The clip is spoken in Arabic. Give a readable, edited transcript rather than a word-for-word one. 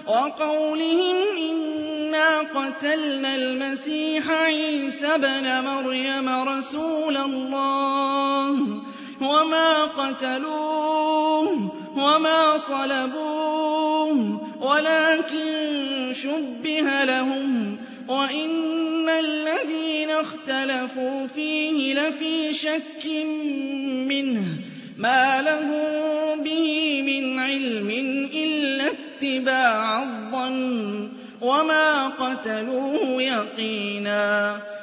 وقولهم إنا قتلنا المسيح عيسى ابْنَ مريم رسول الله وما قتلوه وما صلبوه ولكن شُبِّهَ لهم وإن الذين اختلفوا فيه لفي شك منه ما لهم به من علم إلا اتباع الظن وما قتلوه يقينا